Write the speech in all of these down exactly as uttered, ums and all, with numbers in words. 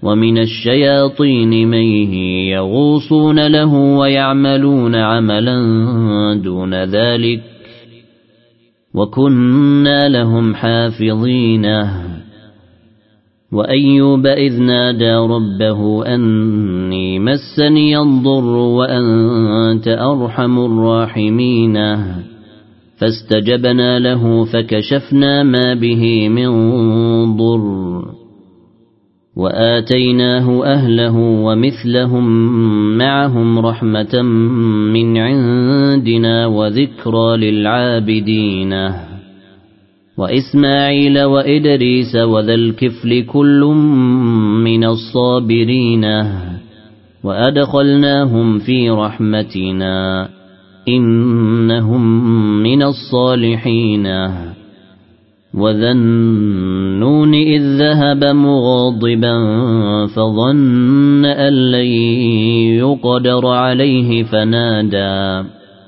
ومن الشياطين من يغوصون له ويعملون عملا دون ذلك وكنا لهم حافظين وأيوب إذ نادى ربه أني مسني الضر وأنت أرحم الراحمين فاستجبنا له فكشفنا ما به من ضر وآتيناه أهله ومثلهم معهم رحمة من عندنا وذكرى للعابدين وإسماعيل وإدريس وذا الكفل كل من الصابرين وأدخلناهم في رحمتنا إنهم من الصالحين وذا النون إذ ذهب مغاضبا فظن أن لن يقدر عليه فنادى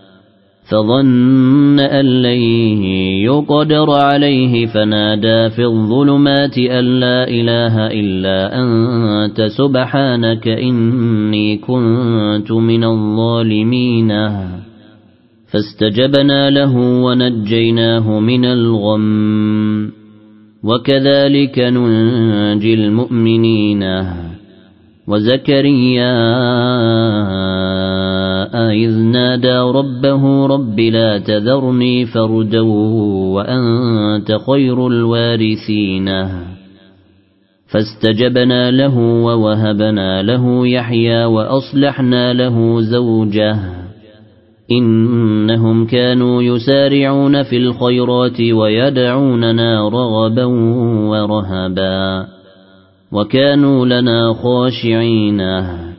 فظن أن لن يقدر عليه فنادى في الظلمات أن لا إله إلا أنت سبحانك إني كنت من الظالمين فاستجبنا له ونجيناه من الغم وكذلك ننجي المؤمنين وزكريا إذ نادى ربه رب لا تذرني فردا وأنت خير الوارثين فاستجبنا له ووهبنا له يحيى وأصلحنا له زوجه إنهم كانوا يسارعون في الخيرات ويدعوننا رغبا ورهبا وكانوا لنا خاشعين